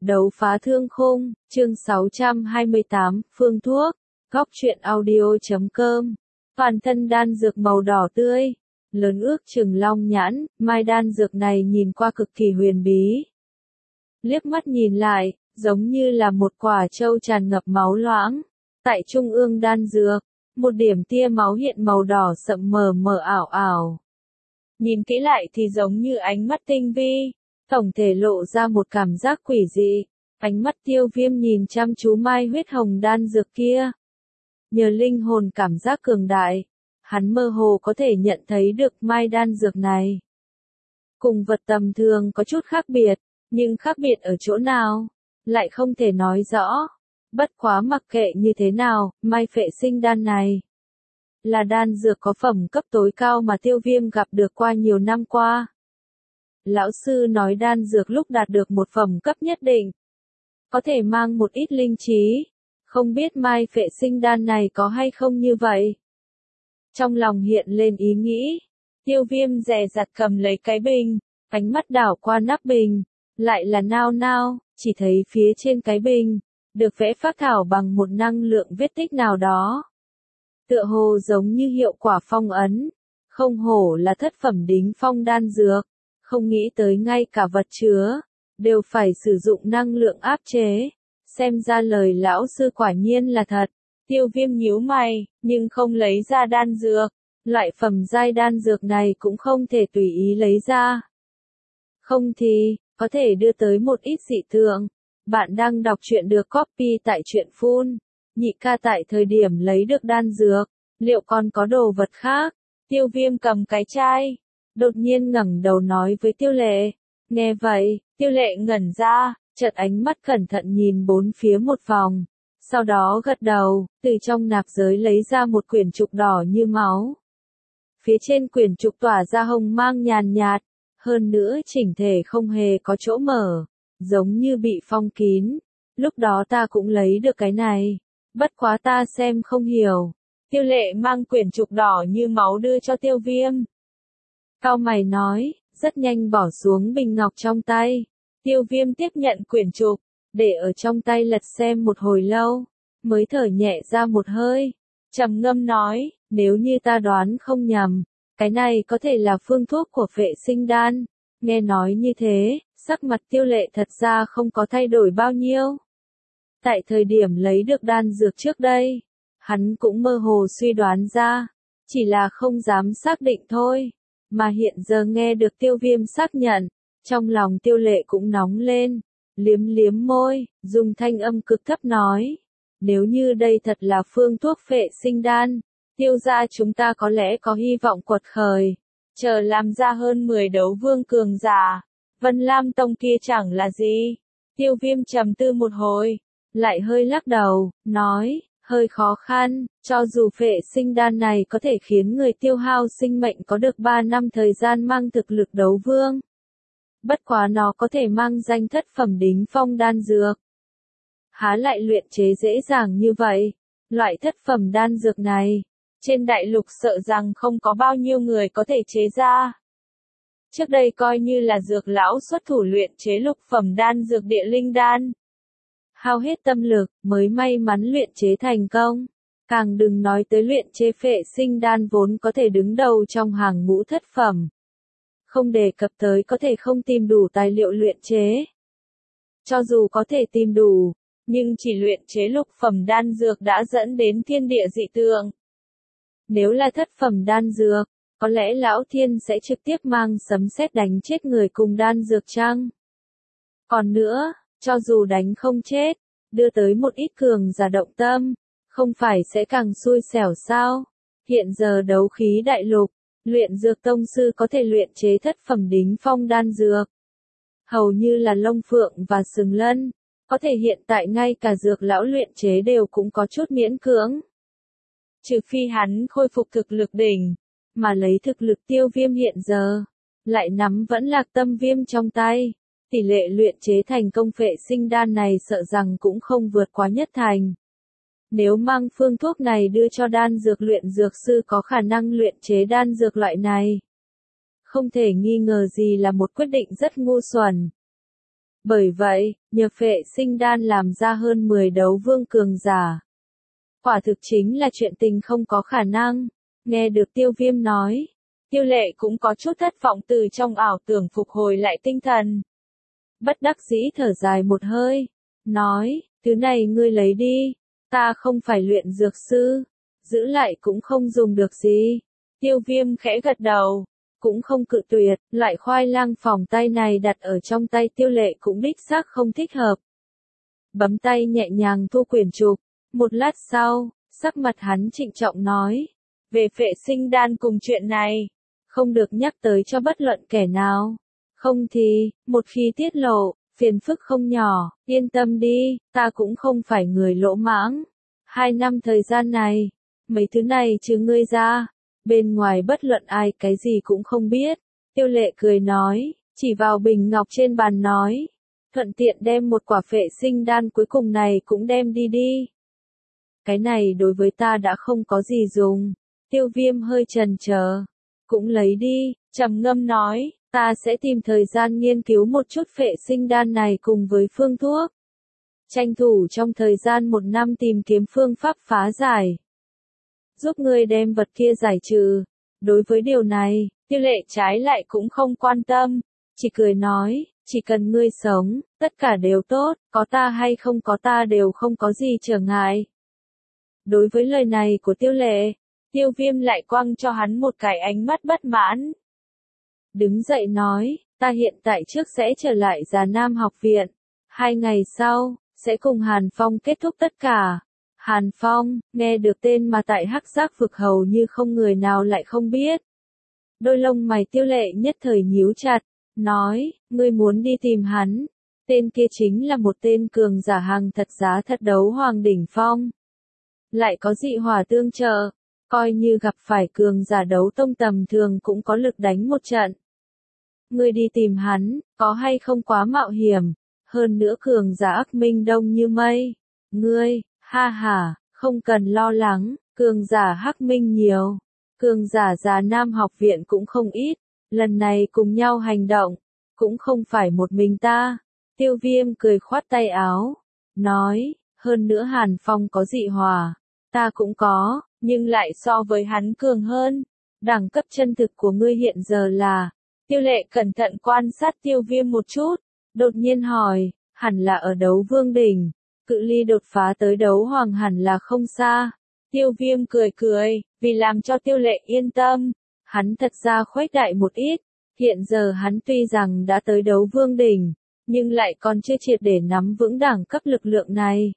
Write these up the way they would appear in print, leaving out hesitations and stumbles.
Đấu phá thương khung, chương 628, phương thuốc, góc truyện audio.com. Toàn thân đan dược màu đỏ tươi, lớn ước chừng long nhãn, mai đan dược này nhìn qua cực kỳ huyền bí. Liếc mắt nhìn lại, giống như là một quả trâu tràn ngập máu loãng. Tại trung ương đan dược, một điểm tia máu hiện màu đỏ sậm mờ mờ ảo ảo. Nhìn kỹ lại thì giống như ánh mắt tinh vi, tổng thể lộ ra một cảm giác quỷ dị. Ánh mắt Tiêu Viêm nhìn chăm chú mai huyết hồng đan dược kia. Nhờ linh hồn cảm giác cường đại, hắn mơ hồ có thể nhận thấy được mai đan dược này. Cùng vật tầm thường có chút khác biệt, nhưng khác biệt ở chỗ nào, lại không thể nói rõ. Bất quá mặc kệ như thế nào, mai phệ sinh đan này là đan dược có phẩm cấp tối cao mà Tiêu Viêm gặp được qua nhiều năm qua. Lão sư nói đan dược lúc đạt được một phẩm cấp nhất định, có thể mang một ít linh trí, không biết mai phệ sinh đan này có hay không như vậy. Trong lòng hiện lên ý nghĩ, Tiêu Viêm dè dặt cầm lấy cái bình, ánh mắt đảo qua nắp bình, lại là nao nao, chỉ thấy phía trên cái bình được vẽ phác thảo bằng một năng lượng vết tích nào đó. Tựa hồ giống như hiệu quả phong ấn, không hổ là thất phẩm đính phong đan dược, không nghĩ tới ngay cả vật chứa đều phải sử dụng năng lượng áp chế, xem ra lời lão sư quả nhiên là thật. Tiêu Viêm nhíu mày, nhưng không lấy ra đan dược, loại phẩm giai đan dược này cũng không thể tùy ý lấy ra. Không thì, có thể đưa tới một ít dị tượng. Bạn đang đọc truyện được copy tại truyện Full. Nhị ca tại thời điểm lấy được đan dược, liệu còn có đồ vật khác? Tiêu Viêm cầm cái chai, đột nhiên ngẩng đầu nói với Tiêu Lệ. Nghe vậy, Tiêu Lệ ngẩn ra, chợt ánh mắt cẩn thận nhìn bốn phía một vòng, sau đó gật đầu, từ trong nạp giới lấy ra một quyển trục đỏ như máu. Phía trên quyển trục tỏa ra hồng mang nhàn nhạt, hơn nữa chỉnh thể không hề có chỗ mở, giống như bị phong kín. Lúc đó ta cũng lấy được cái này, bất quá ta xem không hiểu. Tiêu Lệ mang quyển trục đỏ như máu đưa cho Tiêu Viêm. Cau mày nói, rất nhanh bỏ xuống bình ngọc trong tay. Tiêu Viêm tiếp nhận quyển trục, để ở trong tay lật xem một hồi lâu, mới thở nhẹ ra một hơi, trầm ngâm nói, nếu như ta đoán không nhầm, cái này có thể là phương thuốc của phệ sinh đan. Nghe nói như thế, sắc mặt Tiêu Lệ thật ra không có thay đổi bao nhiêu. Tại thời điểm lấy được đan dược trước đây, hắn cũng mơ hồ suy đoán ra, chỉ là không dám xác định thôi. Mà hiện giờ nghe được Tiêu Viêm xác nhận, trong lòng Tiêu Lệ cũng nóng lên, liếm liếm môi, dùng thanh âm cực thấp nói, nếu như đây thật là phương thuốc phệ sinh đan, Tiêu gia chúng ta có lẽ có hy vọng quật khởi, chờ làm ra hơn 10 đấu vương cường giả. Vân Lam Tông kia chẳng là gì. Tiêu Viêm trầm tư một hồi, lại hơi lắc đầu, nói, hơi khó khăn, cho dù phệ sinh đan này có thể khiến người tiêu hao sinh mệnh có được 3 năm thời gian mang thực lực đấu vương. Bất quá nó có thể mang danh thất phẩm đính phong đan dược. Há lại luyện chế dễ dàng như vậy, loại thất phẩm đan dược này, trên đại lục sợ rằng không có bao nhiêu người có thể chế ra. Trước đây coi như là dược lão xuất thủ luyện chế lục phẩm đan dược địa linh đan. Hao hết tâm lực mới may mắn luyện chế thành công. Càng đừng nói tới luyện chế phệ sinh đan vốn có thể đứng đầu trong hàng ngũ thất phẩm. Không đề cập tới có thể không tìm đủ tài liệu luyện chế. Cho dù có thể tìm đủ, nhưng chỉ luyện chế lục phẩm đan dược đã dẫn đến thiên địa dị tượng. Nếu là thất phẩm đan dược, có lẽ Lão Thiên sẽ trực tiếp mang sấm sét đánh chết người cùng đan dược chăng? Còn nữa, cho dù đánh không chết, đưa tới một ít cường giả động tâm, không phải sẽ càng xui xẻo sao? Hiện giờ đấu khí đại lục, luyện dược tông sư có thể luyện chế thất phẩm đính phong đan dược. Hầu như là Long Phượng và Sừng Lân, có thể hiện tại ngay cả dược lão luyện chế đều cũng có chút miễn cưỡng. Trừ phi hắn khôi phục thực lực đỉnh, mà lấy thực lực Tiêu Viêm hiện giờ, lại nắm vẫn Lạc Tâm Viêm trong tay. Tỷ lệ luyện chế thành công phệ sinh đan này sợ rằng cũng không vượt quá nhất thành. Nếu mang phương thuốc này đưa cho đan dược luyện dược sư có khả năng luyện chế đan dược loại này, không thể nghi ngờ gì là một quyết định rất ngu xuẩn. Bởi vậy, nhờ phệ sinh đan làm ra hơn 10 đấu vương cường giả. Quả thực chính là chuyện tình không có khả năng. Nghe được Tiêu Viêm nói, Tiêu Lệ cũng có chút thất vọng từ trong ảo tưởng phục hồi lại tinh thần. Bất đắc dĩ thở dài một hơi, nói, thứ này ngươi lấy đi, ta không phải luyện dược sư, giữ lại cũng không dùng được gì. Tiêu Viêm khẽ gật đầu, cũng không cự tuyệt, loại khoai lang phỏng tay này đặt ở trong tay Tiêu Lệ cũng đích xác không thích hợp. Bấm tay nhẹ nhàng thu quyển trục, một lát sau, sắc mặt hắn trịnh trọng nói, về phệ sinh đan cùng chuyện này, không được nhắc tới cho bất luận kẻ nào. Không thì, một khi tiết lộ, phiền phức không nhỏ, yên tâm đi, ta cũng không phải người lỗ mãng. 2 năm thời gian này, mấy thứ này chứ ngươi ra, bên ngoài bất luận ai cái gì cũng không biết. Tiêu Lệ cười nói, chỉ vào bình ngọc trên bàn nói, thuận tiện đem một quả phệ sinh đan cuối cùng này cũng đem đi đi. Cái này đối với ta đã không có gì dùng. Tiêu Viêm hơi chần chờ, cũng lấy đi, trầm ngâm nói, ta sẽ tìm thời gian nghiên cứu một chút phệ sinh đan này cùng với phương thuốc. Tranh thủ trong thời gian 1 năm tìm kiếm phương pháp phá giải. Giúp ngươi đem vật kia giải trừ. Đối với điều này, Tiêu Lệ trái lại cũng không quan tâm, chỉ cười nói, chỉ cần ngươi sống, tất cả đều tốt, có ta hay không có ta đều không có gì trở ngại. Đối với lời này của Tiêu Lệ, Tiêu Viêm lại quăng cho hắn một cái ánh mắt bất mãn. Đứng dậy nói, ta hiện tại trước sẽ trở lại Già Nam học viện. 2 ngày sau, sẽ cùng Hàn Phong kết thúc tất cả. Hàn Phong, nghe được tên mà tại Hắc Giác vực hầu như không người nào lại không biết. Đôi lông mày Tiêu Lệ nhất thời nhíu chặt, nói, ngươi muốn đi tìm hắn. Tên kia chính là một tên cường giả hàng thật giá thật đấu hoàng đỉnh phong. Lại có dị hỏa tương trợ, coi như gặp phải cường giả đấu tông tầm thường cũng có lực đánh một trận. Ngươi đi tìm hắn, có hay không quá mạo hiểm, hơn nữa cường giả ác minh đông như mây. Ngươi, ha ha, không cần lo lắng, cường giả hắc minh nhiều, cường giả Già Nam học viện cũng không ít, lần này cùng nhau hành động, cũng không phải một mình ta. Tiêu Viêm cười khoát tay áo, nói, hơn nữa Hàn Phong có dị hỏa, ta cũng có, nhưng lại so với hắn cường hơn. Đẳng cấp chân thực của ngươi hiện giờ là, Tiêu Lệ cẩn thận quan sát Tiêu Viêm một chút, đột nhiên hỏi, hẳn là ở đấu vương đỉnh, cự ly đột phá tới đấu hoàng hẳn là không xa. Tiêu Viêm cười cười, vì làm cho Tiêu Lệ yên tâm, hắn thật ra khuếch đại một ít, hiện giờ hắn tuy rằng đã tới đấu vương đỉnh, nhưng lại còn chưa triệt để nắm vững đẳng cấp lực lượng này.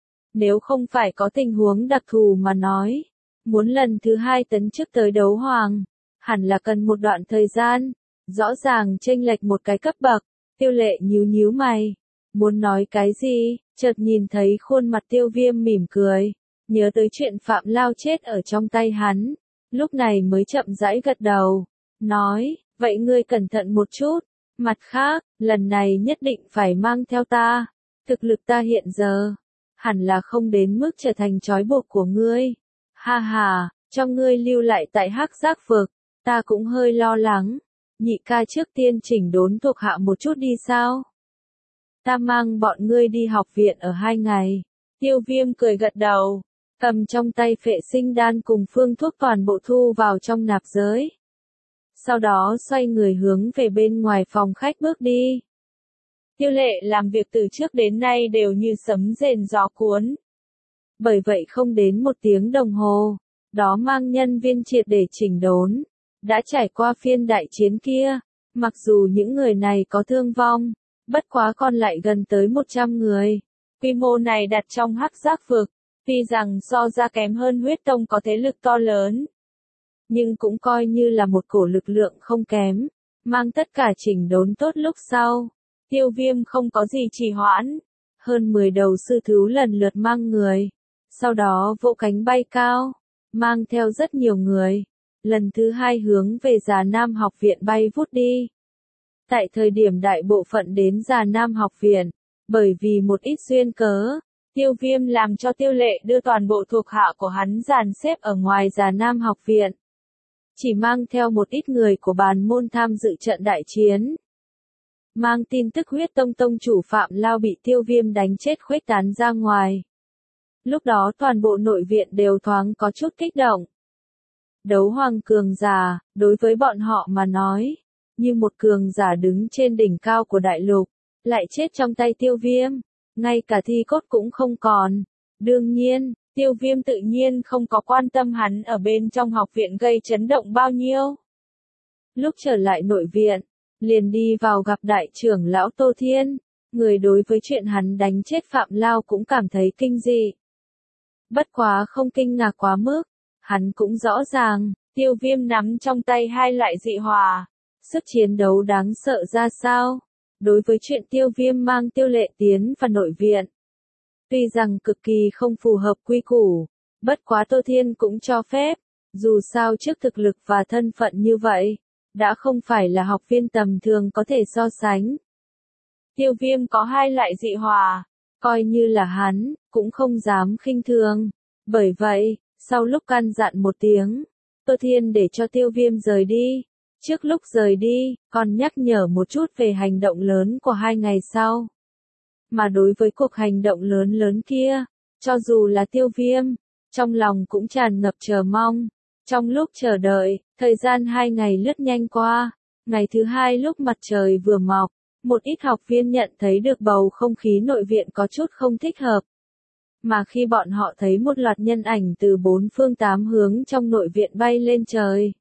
Nếu không phải có tình huống đặc thù mà nói, muốn lần thứ 2 tấn chức tới đấu hoàng, hẳn là cần một đoạn thời gian, rõ ràng chênh lệch một cái cấp bậc. Tiêu Lệ nhíu nhíu mày, muốn nói cái gì, chợt nhìn thấy khuôn mặt Tiêu Viêm mỉm cười, nhớ tới chuyện Phạm Lao chết ở trong tay hắn, lúc này mới chậm rãi gật đầu, nói, vậy ngươi cẩn thận một chút, mặt khác, lần này nhất định phải mang theo ta, thực lực ta hiện giờ, hẳn là không đến mức trở thành trói buộc của ngươi. Ha ha, cho ngươi lưu lại tại Hắc Giác vực, ta cũng hơi lo lắng. Nhị ca trước tiên chỉnh đốn thuộc hạ một chút đi sao? Ta mang bọn ngươi đi học viện ở 2 ngày. Tiêu Viêm cười gật đầu, cầm trong tay phệ sinh đan cùng phương thuốc toàn bộ thu vào trong nạp giới. Sau đó xoay người hướng về bên ngoài phòng khách bước đi. Tiêu Lệ làm việc từ trước đến nay đều như sấm rền gió cuốn. Bởi vậy không đến 1 tiếng đồng hồ, đó mang nhân viên triệt để chỉnh đốn. Đã trải qua phiên đại chiến kia, mặc dù những người này có thương vong, bất quá còn lại gần tới 100 người. Quy mô này đặt trong Hắc Giác vực, tuy rằng so ra kém hơn huyết tông có thế lực to lớn, nhưng cũng coi như là một cổ lực lượng không kém, mang tất cả chỉnh đốn tốt lúc sau. Tiêu Viêm không có gì trì hoãn, hơn 10 đầu sư thú lần lượt mang người, sau đó vỗ cánh bay cao, mang theo rất nhiều người. Lần thứ 2 hướng về Già Nam học viện bay vút đi. Tại thời điểm đại bộ phận đến Già Nam học viện, bởi vì một ít duyên cớ, Tiêu Viêm làm cho Tiêu Lệ đưa toàn bộ thuộc hạ của hắn dàn xếp ở ngoài Già Nam học viện. Chỉ mang theo một ít người của bàn môn tham dự trận đại chiến. mang tin tức huyết tông tông chủ Phạm Lao bị Tiêu Viêm đánh chết khuếch tán ra ngoài. Lúc đó toàn bộ nội viện đều thoáng có chút kích động. Đấu hoàng cường giả, đối với bọn họ mà nói, như một cường giả đứng trên đỉnh cao của đại lục, lại chết trong tay Tiêu Viêm, ngay cả thi cốt cũng không còn. Đương nhiên, Tiêu Viêm tự nhiên không có quan tâm hắn ở bên trong học viện gây chấn động bao nhiêu. Lúc trở lại nội viện, liền đi vào gặp đại trưởng lão Tô Thiên, người đối với chuyện hắn đánh chết Phạm Lao cũng cảm thấy kinh dị. Bất quá không kinh ngạc quá mức, hắn cũng rõ ràng, Tiêu Viêm nắm trong tay hai loại dị hỏa, sức chiến đấu đáng sợ ra sao. Đối với chuyện Tiêu Viêm mang Tiêu Lệ tiến vào nội viện, tuy rằng cực kỳ không phù hợp quy củ, bất quá Tô Thiên cũng cho phép, dù sao trước thực lực và thân phận như vậy, đã không phải là học viên tầm thường có thể so sánh. Tiêu Viêm có hai loại dị hỏa, coi như là hắn, cũng không dám khinh thường. Bởi vậy, sau lúc căn dặn một tiếng, Tô Thiên để cho Tiêu Viêm rời đi. Trước lúc rời đi, còn nhắc nhở một chút về hành động lớn của 2 ngày sau. Mà đối với cuộc hành động lớn kia, cho dù là Tiêu Viêm, trong lòng cũng tràn ngập chờ mong. Trong lúc chờ đợi, thời gian 2 ngày lướt nhanh qua. Ngày thứ 2 lúc mặt trời vừa mọc, một ít học viên nhận thấy được bầu không khí nội viện có chút không thích hợp. Mà khi bọn họ thấy một loạt nhân ảnh từ 4 phương 8 hướng trong nội viện bay lên trời,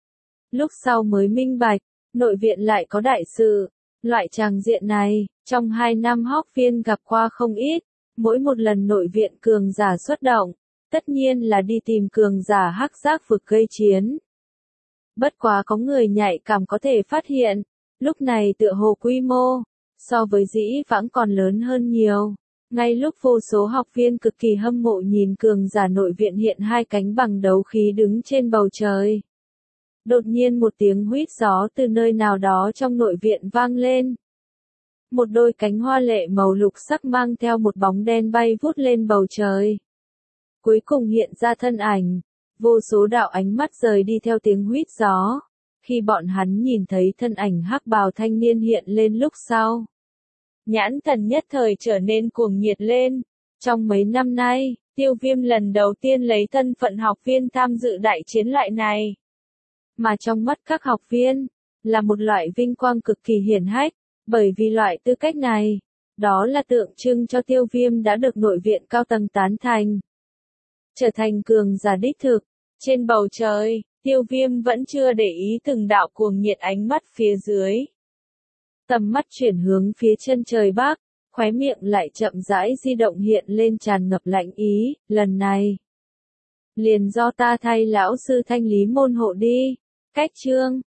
lúc sau mới minh bạch, nội viện lại có đại sự. Loại tràng diện này, trong 2 năm học viên gặp qua không ít, mỗi một lần nội viện cường giả xuất động, tất nhiên là đi tìm cường giả hắc giác vực gây chiến. Bất quá có người nhạy cảm có thể phát hiện, lúc này tựa hồ quy mô, so với dĩ vãng còn lớn hơn nhiều. Ngay lúc vô số học viên cực kỳ hâm mộ nhìn cường giả nội viện hiện hai cánh bằng đấu khí đứng trên bầu trời. Đột nhiên một tiếng huýt gió từ nơi nào đó trong nội viện vang lên. Một đôi cánh hoa lệ màu lục sắc mang theo một bóng đen bay vút lên bầu trời. Cuối cùng hiện ra thân ảnh, vô số đạo ánh mắt rời đi theo tiếng huýt gió. Khi bọn hắn nhìn thấy thân ảnh hắc bào thanh niên hiện lên lúc sau, nhãn thần nhất thời trở nên cuồng nhiệt lên. Trong mấy năm nay, Tiêu Viêm lần đầu tiên lấy thân phận học viên tham dự đại chiến loại này. Mà trong mắt các học viên, là một loại vinh quang cực kỳ hiển hách, bởi vì loại tư cách này, đó là tượng trưng cho Tiêu Viêm đã được nội viện cao tầng tán thành. Trở thành cường giả đích thực, trên bầu trời, Tiêu Viêm vẫn chưa để ý từng đạo cuồng nhiệt ánh mắt phía dưới. Tầm mắt chuyển hướng phía chân trời bắc, khóe miệng lại chậm rãi di động hiện lên tràn ngập lạnh ý, lần này. Liền do ta thay lão sư thanh lý môn hộ đi. Cách chương